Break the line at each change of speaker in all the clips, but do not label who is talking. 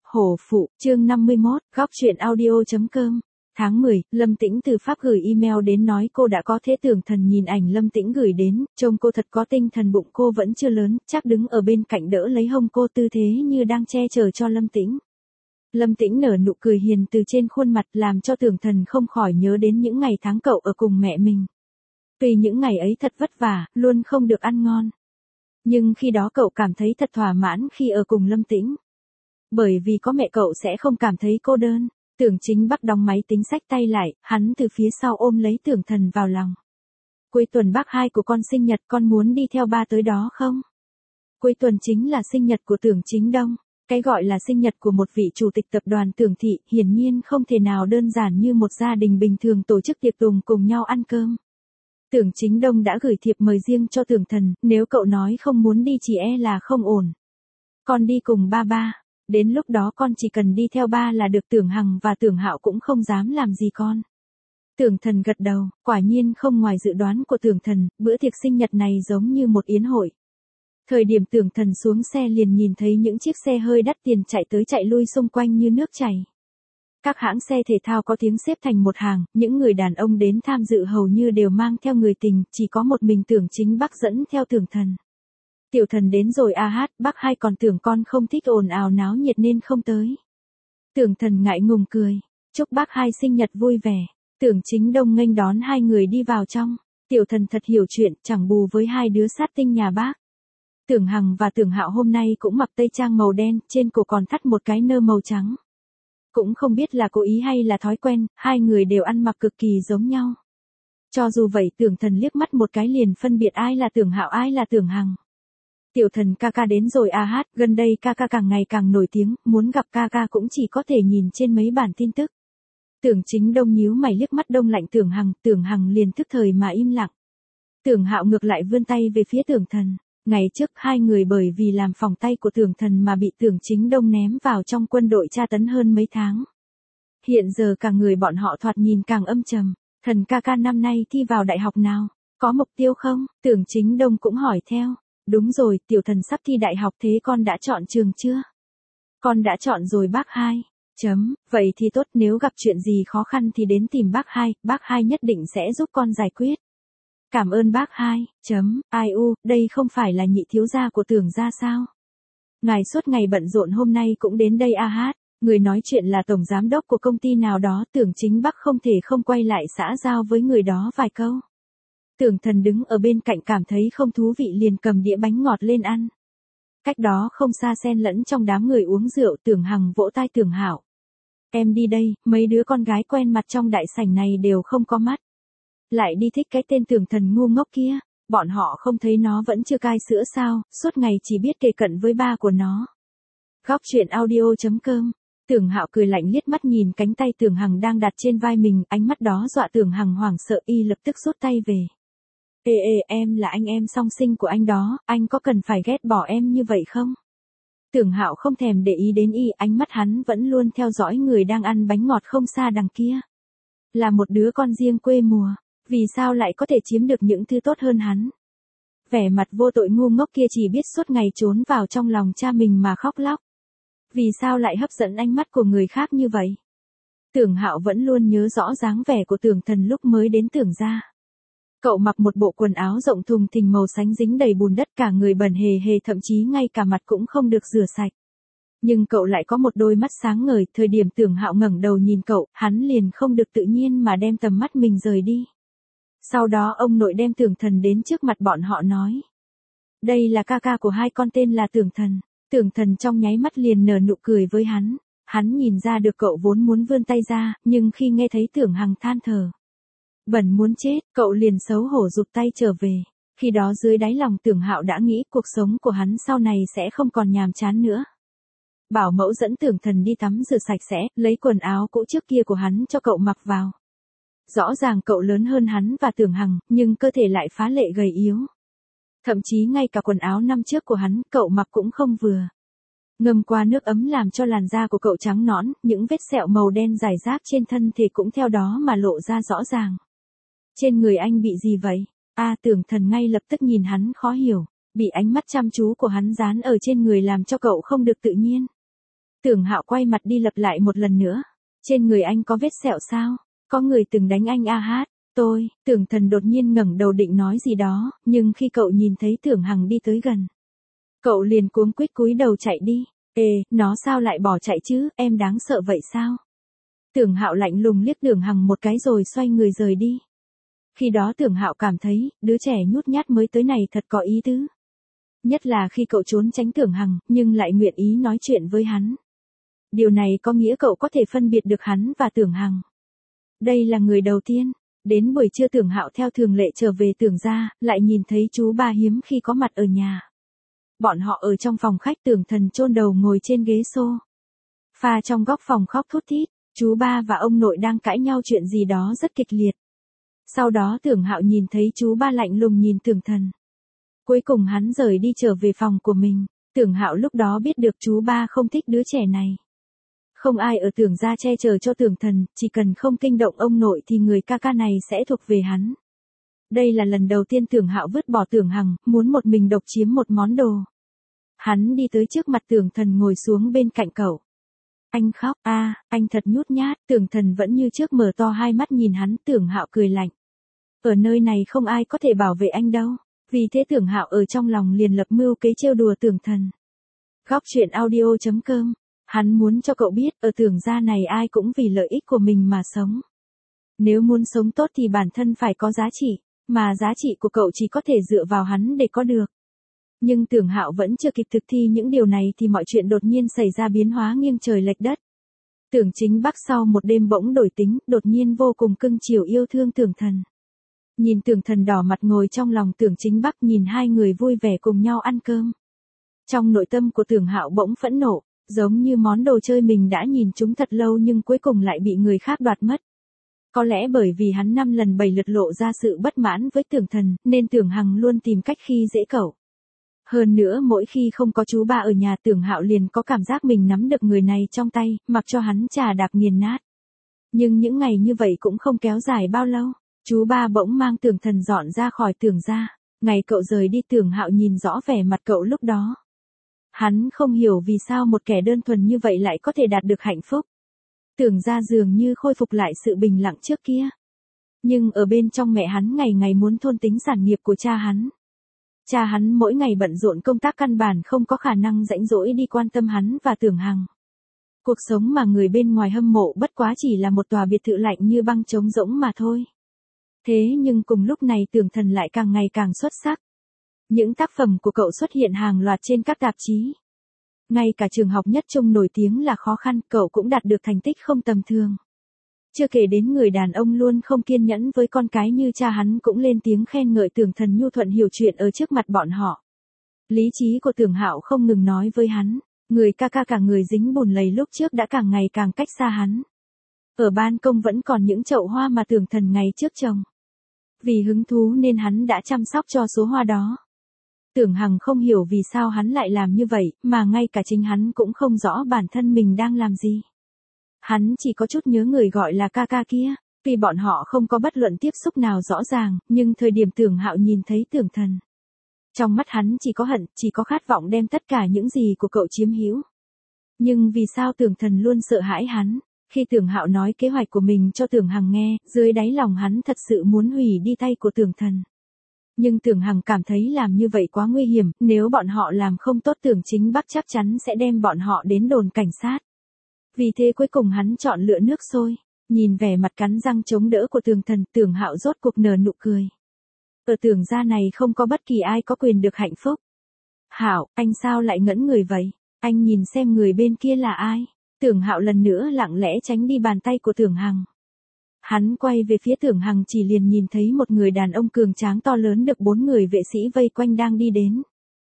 Hổ phụ, chương 51, góc truyện audio.com. Tháng 10, Lâm Tĩnh từ Pháp gửi email đến nói cô đã có thế. Tưởng Thần nhìn ảnh Lâm Tĩnh gửi đến, trông cô thật có tinh thần, bụng cô vẫn chưa lớn, chắc đứng ở bên cạnh đỡ lấy hông cô, tư thế như đang che chở cho Lâm Tĩnh. Lâm Tĩnh nở nụ cười hiền từ trên khuôn mặt, làm cho Tưởng Thần không khỏi nhớ đến những ngày tháng cậu ở cùng mẹ mình. Tuy những ngày ấy thật vất vả, luôn không được ăn ngon. Nhưng khi đó cậu cảm thấy thật thỏa mãn khi ở cùng Lâm Tĩnh. Bởi vì có mẹ cậu sẽ không cảm thấy cô đơn. Tưởng Chính Bắc đóng máy tính xách tay lại, hắn từ phía sau ôm lấy Tưởng Thần vào lòng. Cuối tuần bác hai của con sinh nhật, con muốn đi theo ba tới đó không? Cuối tuần chính là sinh nhật của Tưởng Chính Đông. Cái gọi là sinh nhật của một vị chủ tịch tập đoàn Tưởng Thị, hiển nhiên không thể nào đơn giản như một gia đình bình thường tổ chức tiệc tùng cùng nhau ăn cơm. Tưởng Chính Đông đã gửi thiệp mời riêng cho Tưởng Thần, nếu cậu nói không muốn đi chỉ e là không ổn. Con đi cùng ba. Đến lúc đó con chỉ cần đi theo ba là được. Tưởng Hằng và Tưởng Hạo cũng không dám làm gì con. Tưởng Thần gật đầu, quả nhiên không ngoài dự đoán của Tưởng Thần, bữa tiệc sinh nhật này giống như một yến hội. Thời điểm Tưởng Thần xuống xe liền nhìn thấy những chiếc xe hơi đắt tiền chạy tới chạy lui xung quanh như nước chảy. Các hãng xe thể thao có tiếng xếp thành một hàng, những người đàn ông đến tham dự hầu như đều mang theo người tình, chỉ có một mình Tưởng Chính Bắc dẫn theo Tưởng Thần. Tiểu Thần đến rồi a hát, bác hai còn tưởng con không thích ồn ào náo nhiệt nên không tới. Tưởng Thần ngại ngùng cười, chúc bác hai sinh nhật vui vẻ. Tưởng Chính Đông nghênh đón hai người đi vào trong. Tiểu Thần thật hiểu chuyện, chẳng bù với hai đứa sát tinh nhà bác. Tưởng Hằng và Tưởng Hạo hôm nay cũng mặc tây trang màu đen, trên cổ còn thắt một cái nơ màu trắng. Cũng không biết là cố ý hay là thói quen, hai người đều ăn mặc cực kỳ giống nhau. Cho dù vậy Tưởng Thần liếc mắt một cái liền phân biệt ai là Tưởng Hạo ai là Tưởng Hằng. Tiểu Thần ca ca đến rồi a hát, gần đây ca ca càng ngày càng nổi tiếng, muốn gặp ca ca cũng chỉ có thể nhìn trên mấy bản tin tức. Tưởng Chính Đông nhíu mày liếc mắt đông lạnh Tưởng Hằng liền tức thời mà im lặng. Tưởng Hạo ngược lại vươn tay về phía Tưởng Thần. Ngày trước hai người bởi vì làm phỏng tay của Tưởng Thần mà bị Tưởng Chính Đông ném vào trong quân đội tra tấn hơn mấy tháng. Hiện giờ cả người bọn họ thoạt nhìn càng âm trầm. Thần ca ca năm nay thi vào đại học nào? Có mục tiêu không? Tưởng Chính Đông cũng hỏi theo. Đúng rồi, Tiểu Thần sắp thi đại học, thế con đã chọn trường chưa? Con đã chọn rồi bác hai. Vậy thì tốt, nếu gặp chuyện gì khó khăn thì đến tìm bác hai nhất định sẽ giúp con giải quyết. Cảm ơn bác hai. Ai u, đây không phải là nhị thiếu gia của Tưởng gia sao? Ngài suốt ngày bận rộn hôm nay cũng đến đây a hát. Người nói chuyện là tổng giám đốc của công ty nào đó. Tưởng Chính Bắc không thể không quay lại xã giao với người đó vài câu. Tưởng Thần đứng ở bên cạnh cảm thấy không thú vị liền cầm đĩa bánh ngọt lên ăn. Cách đó không xa xen lẫn trong đám người uống rượu, Tưởng Hằng vỗ tai Tưởng Hạo. Em đi đây, mấy đứa con gái quen mặt trong đại sảnh này đều không có mắt. Lại đi thích cái tên Tưởng Thần ngu ngốc kia, bọn họ không thấy nó vẫn chưa cai sữa sao, suốt ngày chỉ biết kề cận với ba của nó. Góc truyện audio.com. Tưởng Hạo cười lạnh liếc mắt nhìn cánh tay Tưởng Hằng đang đặt trên vai mình, ánh mắt đó dọa Tưởng Hằng hoảng sợ, y lập tức rút tay về. Em là anh em song sinh của anh đó, anh có cần phải ghét bỏ em như vậy không? Tưởng Hạo không thèm để ý đến y, ánh mắt hắn vẫn luôn theo dõi người đang ăn bánh ngọt không xa đằng kia. Là một đứa con riêng quê mùa, vì sao lại có thể chiếm được những thứ tốt hơn hắn? Vẻ mặt vô tội ngu ngốc kia chỉ biết suốt ngày trốn vào trong lòng cha mình mà khóc lóc. Vì sao lại hấp dẫn ánh mắt của người khác như vậy? Tưởng Hạo vẫn luôn nhớ rõ dáng vẻ của Tưởng Thần lúc mới đến Tưởng gia. Cậu mặc một bộ quần áo rộng thùng thình màu xanh dính đầy bùn đất, cả người bẩn hề hề, thậm chí ngay cả mặt cũng không được rửa sạch. Nhưng cậu lại có một đôi mắt sáng ngời, thời điểm Tưởng Hạo ngẩng đầu nhìn cậu, hắn liền không được tự nhiên mà đem tầm mắt mình rời đi. Sau đó ông nội đem Tưởng Thần đến trước mặt bọn họ nói. Đây là ca ca của hai con tên là Tưởng Thần. Tưởng Thần trong nháy mắt liền nở nụ cười với hắn. Hắn nhìn ra được cậu vốn muốn vươn tay ra, nhưng khi nghe thấy Tưởng Hằng than thở bẩn muốn chết, cậu liền xấu hổ rụt tay trở về. Khi đó dưới đáy lòng Tưởng Hạo đã nghĩ cuộc sống của hắn sau này sẽ không còn nhàm chán nữa. Bảo mẫu dẫn Tưởng Thần đi tắm rửa sạch sẽ, lấy quần áo cũ trước kia của hắn cho cậu mặc vào. Rõ ràng cậu lớn hơn hắn và Tưởng Hằng, nhưng cơ thể lại phá lệ gầy yếu. Thậm chí ngay cả quần áo năm trước của hắn, cậu mặc cũng không vừa. Ngâm qua nước ấm làm cho làn da của cậu trắng nõn, những vết sẹo màu đen rải rác trên thân thể cũng theo đó mà lộ ra rõ ràng. Trên người anh bị gì vậy? Tưởng Thần ngay lập tức nhìn hắn khó hiểu, bị ánh mắt chăm chú của hắn dán ở trên người làm cho cậu không được tự nhiên. Tưởng Hạo quay mặt đi lặp lại một lần nữa. Trên người anh có vết sẹo sao? Có người từng đánh anh a hát. Tưởng Thần đột nhiên ngẩng đầu định nói gì đó, nhưng khi cậu nhìn thấy Tưởng Hằng đi tới gần, cậu liền cuống quýt cúi đầu chạy đi. Nó sao lại bỏ chạy chứ, em đáng sợ vậy sao? Tưởng Hạo lạnh lùng liếc Tưởng Hằng một cái rồi xoay người rời đi. Khi đó Tưởng Hạo cảm thấy, đứa trẻ nhút nhát mới tới này thật có ý tứ. Nhất là khi cậu trốn tránh Tưởng Hằng, nhưng lại nguyện ý nói chuyện với hắn. Điều này có nghĩa cậu có thể phân biệt được hắn và Tưởng Hằng. Đây là người đầu tiên. Đến buổi trưa Tưởng Hạo theo thường lệ trở về Tưởng gia, lại nhìn thấy chú ba hiếm khi có mặt ở nhà. Bọn họ ở trong phòng khách, Tưởng Thần chôn đầu ngồi trên ghế sofa trong góc phòng khóc thút thít. Chú ba và ông nội đang cãi nhau chuyện gì đó rất kịch liệt. Sau đó Tưởng Hạo nhìn thấy chú ba lạnh lùng nhìn Tưởng Thần. Cuối cùng hắn rời đi trở về phòng của mình. Tưởng Hạo lúc đó biết được chú ba không thích đứa trẻ này. Không ai ở Tưởng gia che chở cho Tưởng Thần, chỉ cần không kinh động ông nội thì người ca ca này sẽ thuộc về hắn. Đây là lần đầu tiên Tưởng Hạo vứt bỏ Tưởng Hằng, muốn một mình độc chiếm một món đồ. Hắn đi tới trước mặt Tưởng Thần ngồi xuống bên cạnh cậu. Anh khóc, anh thật nhút nhát. Tưởng Thần vẫn như trước mở to hai mắt nhìn hắn. Tưởng Hạo cười lạnh. Ở nơi này không ai có thể bảo vệ anh đâu. Vì thế Tưởng Hạo ở trong lòng liền lập mưu kế trêu đùa Tưởng Thần. Góc truyện audio.com. Hắn muốn cho cậu biết, ở Tưởng gia này ai cũng vì lợi ích của mình mà sống. Nếu muốn sống tốt thì bản thân phải có giá trị, mà giá trị của cậu chỉ có thể dựa vào hắn để có được. Nhưng Tưởng Hạo vẫn chưa kịp thực thi những điều này thì mọi chuyện đột nhiên xảy ra biến hóa nghiêng trời lệch đất. Tưởng Chính Bắc sau một đêm bỗng đổi tính, đột nhiên vô cùng cưng chiều yêu thương Tưởng Thần. Nhìn Tưởng Thần đỏ mặt ngồi trong lòng Tưởng Chính Bắc, nhìn hai người vui vẻ cùng nhau ăn cơm. Trong nội tâm của Tưởng Hạo bỗng phẫn nộ, giống như món đồ chơi mình đã nhìn chúng thật lâu nhưng cuối cùng lại bị người khác đoạt mất. Có lẽ bởi vì hắn 5 lần 7 lượt lộ ra sự bất mãn với Tưởng Thần, nên Tưởng Hằng luôn tìm cách khi dễ cậu. Hơn nữa mỗi khi không có chú ba ở nhà, Tưởng Hạo liền có cảm giác mình nắm được người này trong tay, mặc cho hắn chà đạp nghiền nát. Nhưng những ngày như vậy cũng không kéo dài bao lâu, chú ba bỗng mang Tưởng Thần dọn ra khỏi Tưởng gia. Ngày cậu rời đi, Tưởng Hạo nhìn rõ vẻ mặt cậu lúc đó. Hắn không hiểu vì sao một kẻ đơn thuần như vậy lại có thể đạt được hạnh phúc. Tưởng gia dường như khôi phục lại sự bình lặng trước kia. Nhưng ở bên trong mẹ hắn ngày ngày muốn thôn tính sản nghiệp của cha hắn. Cha hắn mỗi ngày bận rộn công tác, căn bản không có khả năng rãnh rỗi đi quan tâm hắn và Tưởng Hằng. Cuộc sống mà người bên ngoài hâm mộ bất quá chỉ là một tòa biệt thự lạnh như băng trống rỗng mà thôi. Thế nhưng cùng lúc này Tưởng Thần lại càng ngày càng xuất sắc. Những tác phẩm của cậu xuất hiện hàng loạt trên các tạp chí. Ngay cả trường học nhất trung nổi tiếng là khó khăn, cậu cũng đạt được thành tích không tầm thường. Chưa kể đến người đàn ông luôn không kiên nhẫn với con cái như cha hắn cũng lên tiếng khen ngợi Tưởng Thần nhu thuận hiểu chuyện ở trước mặt bọn họ. Lý trí của Tưởng Hạo không ngừng nói với hắn, người ca ca cả người dính bùn lầy lúc trước đã càng ngày càng cách xa hắn. Ở ban công vẫn còn những chậu hoa mà Tưởng Thần ngày trước trồng. Vì hứng thú nên hắn đã chăm sóc cho số hoa đó. Tưởng Hằng không hiểu vì sao hắn lại làm như vậy, mà ngay cả chính hắn cũng không rõ bản thân mình đang làm gì. Hắn chỉ có chút nhớ người gọi là ca ca kia, tuy bọn họ không có bất luận tiếp xúc nào rõ ràng, nhưng thời điểm Tưởng Hạo nhìn thấy Tưởng Thần, trong mắt hắn chỉ có hận, chỉ có khát vọng đem tất cả những gì của cậu chiếm hữu. Nhưng vì sao Tưởng Thần luôn sợ hãi hắn? Khi Tưởng Hạo nói kế hoạch của mình cho Tưởng Hằng nghe, dưới đáy lòng hắn thật sự muốn hủy đi tay của Tưởng Thần. Nhưng Tưởng Hằng cảm thấy làm như vậy quá nguy hiểm, nếu bọn họ làm không tốt Tưởng Chính Bắc chắc chắn sẽ đem bọn họ đến đồn cảnh sát. Vì thế cuối cùng hắn chọn lựa nước sôi. Nhìn vẻ mặt cắn răng chống đỡ của Tưởng Thần, Tưởng Hạo rốt cuộc nở nụ cười. Ở Tưởng gia này không có bất kỳ ai có quyền được hạnh phúc. Hạo, anh sao lại ngẩn người vậy? Anh nhìn xem người bên kia là ai? Tưởng Hạo lần nữa lặng lẽ tránh đi bàn tay của Tưởng Hằng. Hắn quay về phía Tưởng Hằng chỉ liền nhìn thấy một người đàn ông cường tráng to lớn được 4 người vệ sĩ vây quanh đang đi đến.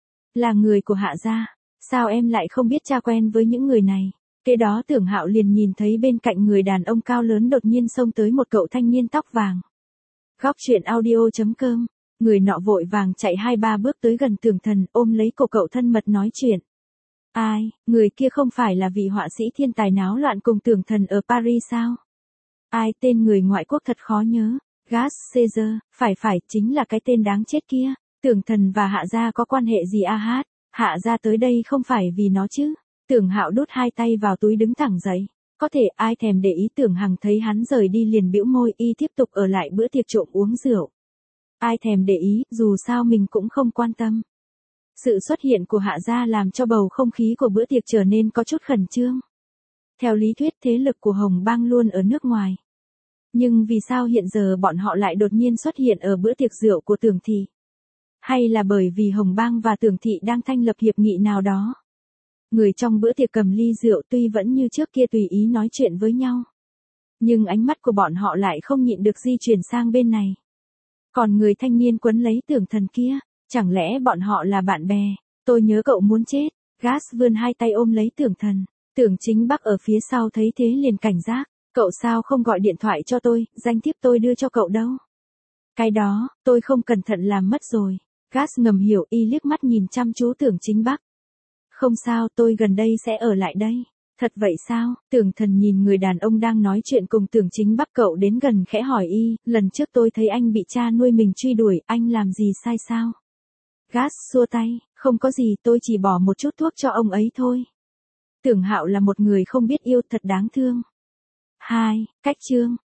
Là người của Hạ gia, sao em lại không biết cha quen với những người này? Kế đó Tưởng Hạo liền nhìn thấy bên cạnh người đàn ông cao lớn đột nhiên xông tới một cậu thanh niên tóc vàng. Góc truyện audio.com, người nọ vội vàng chạy 2-3 bước tới gần Tưởng Thần, ôm lấy cổ cậu thân mật nói chuyện. Ai, người kia không phải là vị họa sĩ thiên tài náo loạn cùng Tưởng Thần ở Paris sao? Ai, tên người ngoại quốc thật khó nhớ. Gas Caesar, phải, chính là cái tên đáng chết kia. Tưởng Thần và Hạ gia có quan hệ gì a hát? Hạ gia tới đây không phải vì nó chứ? Tưởng Hạo đút hai tay vào túi đứng thẳng dậy. Có thể ai thèm để ý. Tưởng Hằng thấy hắn rời đi liền bĩu môi, y tiếp tục ở lại bữa tiệc trộm uống rượu. Ai thèm để ý, dù sao mình cũng không quan tâm. Sự xuất hiện của Hạ gia làm cho bầu không khí của bữa tiệc trở nên có chút khẩn trương. Theo lý thuyết thế lực của Hồng Bang luôn ở nước ngoài. Nhưng vì sao hiện giờ bọn họ lại đột nhiên xuất hiện ở bữa tiệc rượu của Tưởng Thị? Hay là bởi vì Hồng Bang và Tưởng Thị đang thanh lập hiệp nghị nào đó? Người trong bữa tiệc cầm ly rượu tuy vẫn như trước kia tùy ý nói chuyện với nhau. Nhưng ánh mắt của bọn họ lại không nhịn được di chuyển sang bên này. Còn người thanh niên quấn lấy Tưởng Thần kia, chẳng lẽ bọn họ là bạn bè? Tôi nhớ cậu muốn chết. Gas vươn hai tay ôm lấy Tưởng Thần. Tưởng Chính Bắc ở phía sau thấy thế liền cảnh giác. Cậu sao không gọi điện thoại cho tôi, danh thiếp tôi đưa cho cậu đâu. Cái đó, tôi không cẩn thận làm mất rồi. Gas ngầm hiểu, y liếc mắt nhìn chăm chú Tưởng Chính Bắc. Không sao, tôi gần đây sẽ ở lại đây. Thật vậy sao? Tưởng Thần nhìn người đàn ông đang nói chuyện cùng Tưởng Chính Bắc, cậu đến gần khẽ hỏi y, lần trước tôi thấy anh bị cha nuôi mình truy đuổi, anh làm gì sai sao? Gas xua tay, không có gì, tôi chỉ bỏ một chút thuốc cho ông ấy thôi. Tưởng Hạo là một người không biết yêu, thật đáng thương. 2. Cách chương